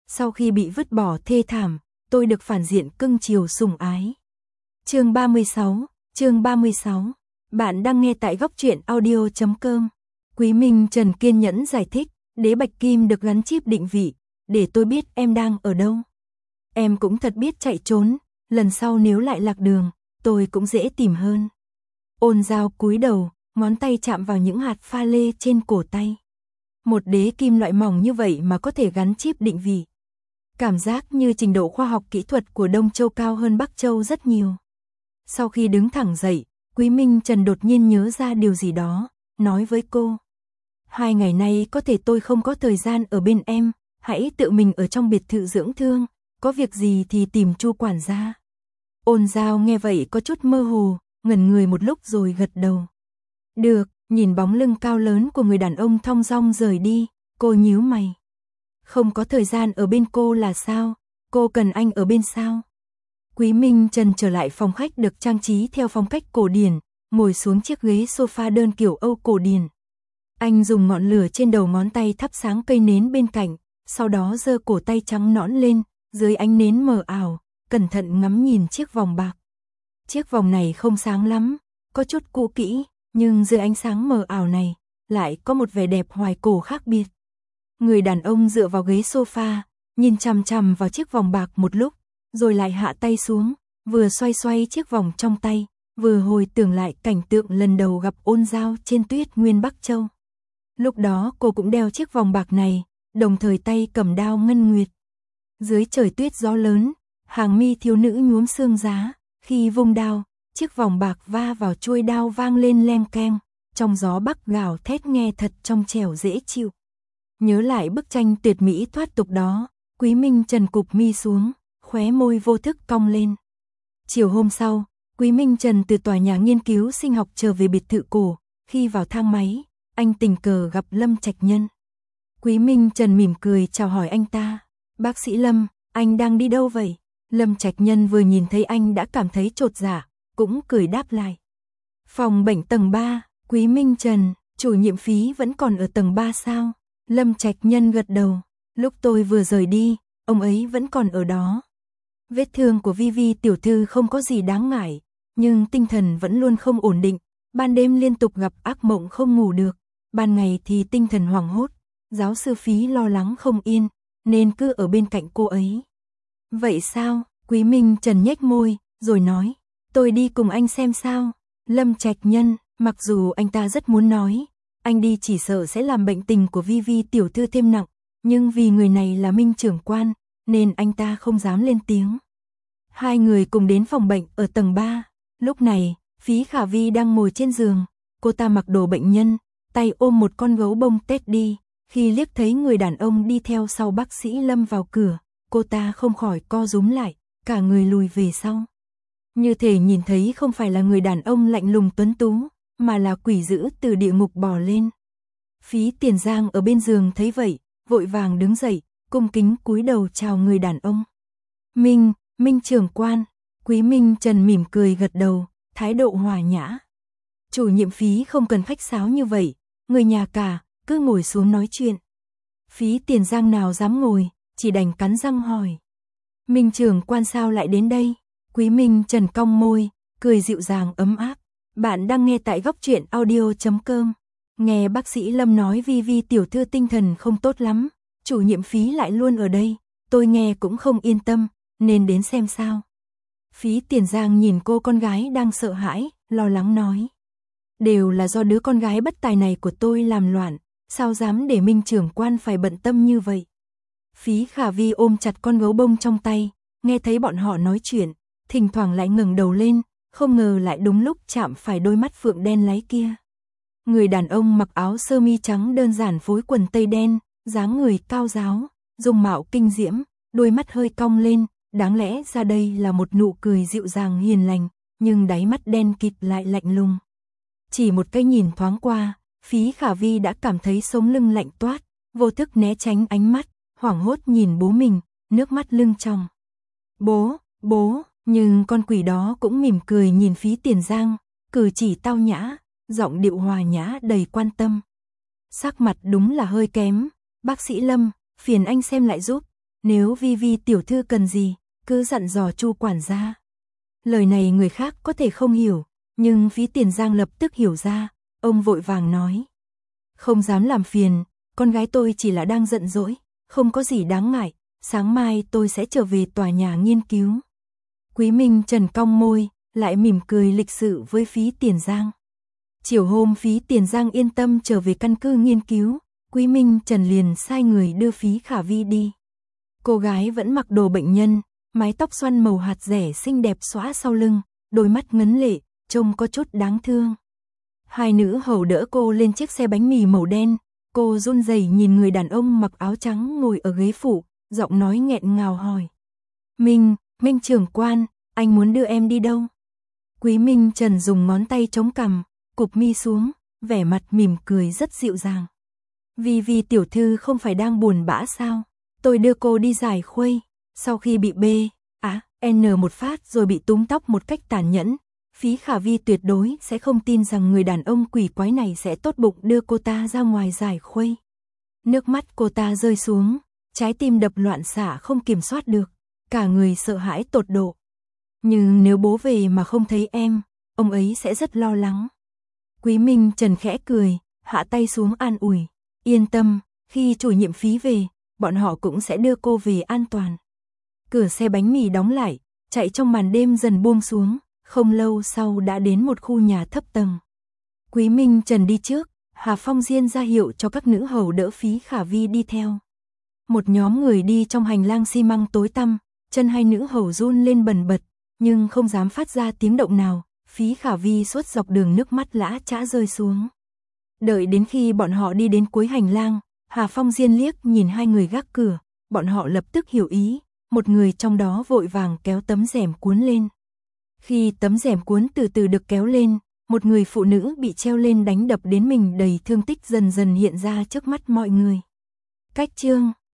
Sau khi bị vứt bỏ thê thảm, tôi được phản diện cưng chiều sủng ái. Chương 36. Bạn đang nghe tại góc truyện audio.com. Quý Minh Trần kiên nhẫn giải thích, đế bạch kim được gắn chip định vị, để tôi biết em đang ở đâu. Em cũng thật biết chạy trốn, lần sau nếu lại lạc đường, tôi cũng dễ tìm hơn. Ôn Giao cúi đầu, ngón tay chạm vào những hạt pha lê trên cổ tay. Một đế kim loại mỏng như vậy mà có thể gắn chip định vị. Cảm giác như trình độ khoa học kỹ thuật của Đông Châu cao hơn Bắc Châu rất nhiều. Sau khi đứng thẳng dậy, Quý Minh Trần đột nhiên nhớ ra điều gì đó, nói với cô. 2 ngày nay có thể tôi không có thời gian ở bên em, hãy tự mình ở trong biệt thự dưỡng thương, có việc gì thì tìm Chu quản gia. Ôn Giao nghe vậy có chút mơ hồ, ngẩn người một lúc rồi gật đầu. Được, nhìn bóng lưng cao lớn của người đàn ông thong dong rời đi, cô nhíu mày. Không có thời gian ở bên cô là sao? Cô cần anh ở bên sao? Quý Minh Trần trở lại phòng khách được trang trí theo phong cách cổ điển, ngồi xuống chiếc ghế sofa đơn kiểu Âu cổ điển. Anh dùng ngọn lửa trên đầu ngón tay thắp sáng cây nến bên cạnh, sau đó giơ cổ tay trắng nõn lên, dưới ánh nến mờ ảo, cẩn thận ngắm nhìn chiếc vòng bạc. Chiếc vòng này không sáng lắm, có chút cũ kỹ, nhưng dưới ánh sáng mờ ảo này, lại có một vẻ đẹp hoài cổ khác biệt. Người đàn ông dựa vào ghế sofa, nhìn chằm chằm vào chiếc vòng bạc một lúc, rồi lại hạ tay xuống, vừa xoay xoay chiếc vòng trong tay, vừa hồi tưởng lại cảnh tượng lần đầu gặp Ôn Giao trên tuyết nguyên Bắc Châu. Lúc đó cô cũng đeo chiếc vòng bạc này, đồng thời tay cầm đao ngân nguyệt. Dưới trời tuyết gió lớn, hàng mi thiếu nữ nhuốm sương giá, khi vung đao, chiếc vòng bạc va vào chuôi đao vang lên leng keng, trong gió bắc gào thét nghe thật trong trẻo dễ chịu. Nhớ lại bức tranh tuyệt mỹ thoát tục đó, Quý Minh Trần cụp mi xuống, khóe môi vô thức cong lên. Chiều hôm sau, Quý Minh Trần từ tòa nhà nghiên cứu sinh học trở về biệt thự cổ, khi vào thang máy, anh tình cờ gặp Lâm Trạch Nhân. Quý Minh Trần mỉm cười chào hỏi anh ta, bác sĩ Lâm, anh đang đi đâu vậy? Lâm Trạch Nhân vừa nhìn thấy anh đã cảm thấy chột dạ, cũng cười đáp lại. Phòng bệnh tầng 3, Quý Minh Trần, chủ nhiệm Phí vẫn còn ở tầng 3 sao? Lâm Trạch Nhân gật đầu, lúc tôi vừa rời đi, ông ấy vẫn còn ở đó. Vết thương của Vi Vi tiểu thư không có gì đáng ngại, nhưng tinh thần vẫn luôn không ổn định, ban đêm liên tục gặp ác mộng không ngủ được, ban ngày thì tinh thần hoảng hốt, giáo sư Phí lo lắng không yên, nên cứ ở bên cạnh cô ấy. Vậy sao? Quý Minh Trần nhếch môi, rồi nói, tôi đi cùng anh xem sao. Lâm Trạch Nhân, mặc dù anh ta rất muốn nói, anh đi chỉ sợ sẽ làm bệnh tình của Vi Vi tiểu thư thêm nặng, nhưng vì người này là Minh trưởng quan, nên anh ta không dám lên tiếng. Hai người cùng đến phòng bệnh ở tầng 3, lúc này, Phí Khả Vi đang ngồi trên giường, cô ta mặc đồ bệnh nhân, tay ôm một con gấu bông Teddy, khi liếc thấy người đàn ông đi theo sau bác sĩ Lâm vào cửa, cô ta không khỏi co rúm lại, cả người lùi về sau. Như thể nhìn thấy không phải là người đàn ông lạnh lùng tuấn tú, mà là quỷ dữ từ địa ngục bò lên. Phí Tiền Giang ở bên giường thấy vậy, vội vàng đứng dậy, cung kính cúi đầu chào người đàn ông. Minh trưởng quan. Quý Minh Trần mỉm cười gật đầu, thái độ hòa nhã. Chủ nhiệm Phí không cần khách sáo như vậy, người nhà cả, cứ ngồi xuống nói chuyện. Phí Tiền Giang nào dám ngồi, chỉ đành cắn răng hỏi. Minh trưởng quan sao lại đến đây? Quý Minh Trần cong môi, cười dịu dàng ấm áp. Bạn đang nghe tại góc truyện audio.com. Nghe bác sĩ Lâm nói Vi Vi tiểu thư tinh thần không tốt lắm, chủ nhiệm Phí lại luôn ở đây, tôi nghe cũng không yên tâm, nên đến xem sao. Phí Tiền Giang nhìn cô con gái đang sợ hãi, lo lắng nói. Đều là do đứa con gái bất tài này của tôi làm loạn, sao dám để Minh trưởng quan phải bận tâm như vậy. Phí Khả Vi ôm chặt con gấu bông trong tay, nghe thấy bọn họ nói chuyện, thỉnh thoảng lại ngẩng đầu lên, không ngờ lại đúng lúc chạm phải đôi mắt phượng đen láy kia. Người đàn ông mặc áo sơ mi trắng đơn giản phối quần tây đen, dáng người cao ráo, dung mạo kinh diễm, đôi mắt hơi cong lên, đáng lẽ ra đây là một nụ cười dịu dàng hiền lành, nhưng đáy mắt đen kịt lại lạnh lùng. Chỉ một cái nhìn thoáng qua, Phí Khả Vi đã cảm thấy sống lưng lạnh toát, vô thức né tránh ánh mắt, hoảng hốt nhìn bố mình, nước mắt lưng tròng. Bố, nhưng con quỷ đó cũng mỉm cười nhìn Phí Tiền Giang, cử chỉ tao nhã, giọng điệu hòa nhã đầy quan tâm. Sắc mặt đúng là hơi kém, bác sĩ Lâm, phiền anh xem lại giúp. nếu Vi Vi tiểu thư cần gì, cứ dặn dò Chu quản gia. Lời này người khác có thể không hiểu, nhưng Phí Tiền Giang lập tức hiểu ra, ông vội vàng nói. Không dám làm phiền, con gái tôi chỉ là đang giận dỗi, không có gì đáng ngại, sáng mai tôi sẽ trở về tòa nhà nghiên cứu. Quý Minh Trần cong môi, lại mỉm cười lịch sự với Phí Tiền Giang. Chiều hôm Phí Tiền Giang yên tâm trở về căn cứ nghiên cứu, Quý Minh Trần liền sai người đưa Phí Khả Vi đi. Cô gái vẫn mặc đồ bệnh nhân, mái tóc xoăn màu hạt rẻ xinh đẹp xõa sau lưng, đôi mắt ngấn lệ, trông có chút đáng thương. Hai nữ hầu đỡ cô lên chiếc xe bánh mì màu đen, cô run rẩy nhìn người đàn ông mặc áo trắng ngồi ở ghế phụ, giọng nói nghẹn ngào hỏi. Minh trưởng quan, anh muốn đưa em đi đâu? Quý Minh Trần dùng ngón tay chống cằm, cụp mi xuống, vẻ mặt mỉm cười rất dịu dàng. Vi tiểu thư không phải đang buồn bã sao? Tôi đưa cô đi giải khuây, sau khi bị N một phát rồi bị túm tóc một cách tàn nhẫn, Phí Khả Vi tuyệt đối sẽ không tin rằng người đàn ông quỷ quái này sẽ tốt bụng đưa cô ta ra ngoài giải khuây. Nước mắt cô ta rơi xuống, trái tim đập loạn xạ không kiểm soát được, cả người sợ hãi tột độ. Nhưng nếu bố về mà không thấy em, ông ấy sẽ rất lo lắng. Quý Minh Trần khẽ cười, hạ tay xuống an ủi. Yên tâm, khi chủ nhiệm Phí về, bọn họ cũng sẽ đưa cô về an toàn. Cửa xe bánh mì đóng lại, chạy trong màn đêm dần buông xuống, không lâu sau đã đến một khu nhà thấp tầng. Quý Minh Trần đi trước, Hà Phong Diên ra hiệu cho các nữ hầu đỡ Phí Khả Vi đi theo. Một nhóm người đi trong hành lang xi măng tối tăm, chân hai nữ hầu run lên bần bật, nhưng không dám phát ra tiếng động nào. Phí Khả Vi suốt dọc đường nước mắt lã chã rơi xuống. Đợi đến khi bọn họ đi đến cuối hành lang, Hà Phong Diên liếc nhìn hai người gác cửa, bọn họ lập tức hiểu ý, một người trong đó vội vàng kéo tấm rèm cuốn lên. Khi tấm rèm cuốn từ từ được kéo lên, một người phụ nữ bị treo lên đánh đập đến mình đầy thương tích dần dần hiện ra trước mắt mọi người. Cách chương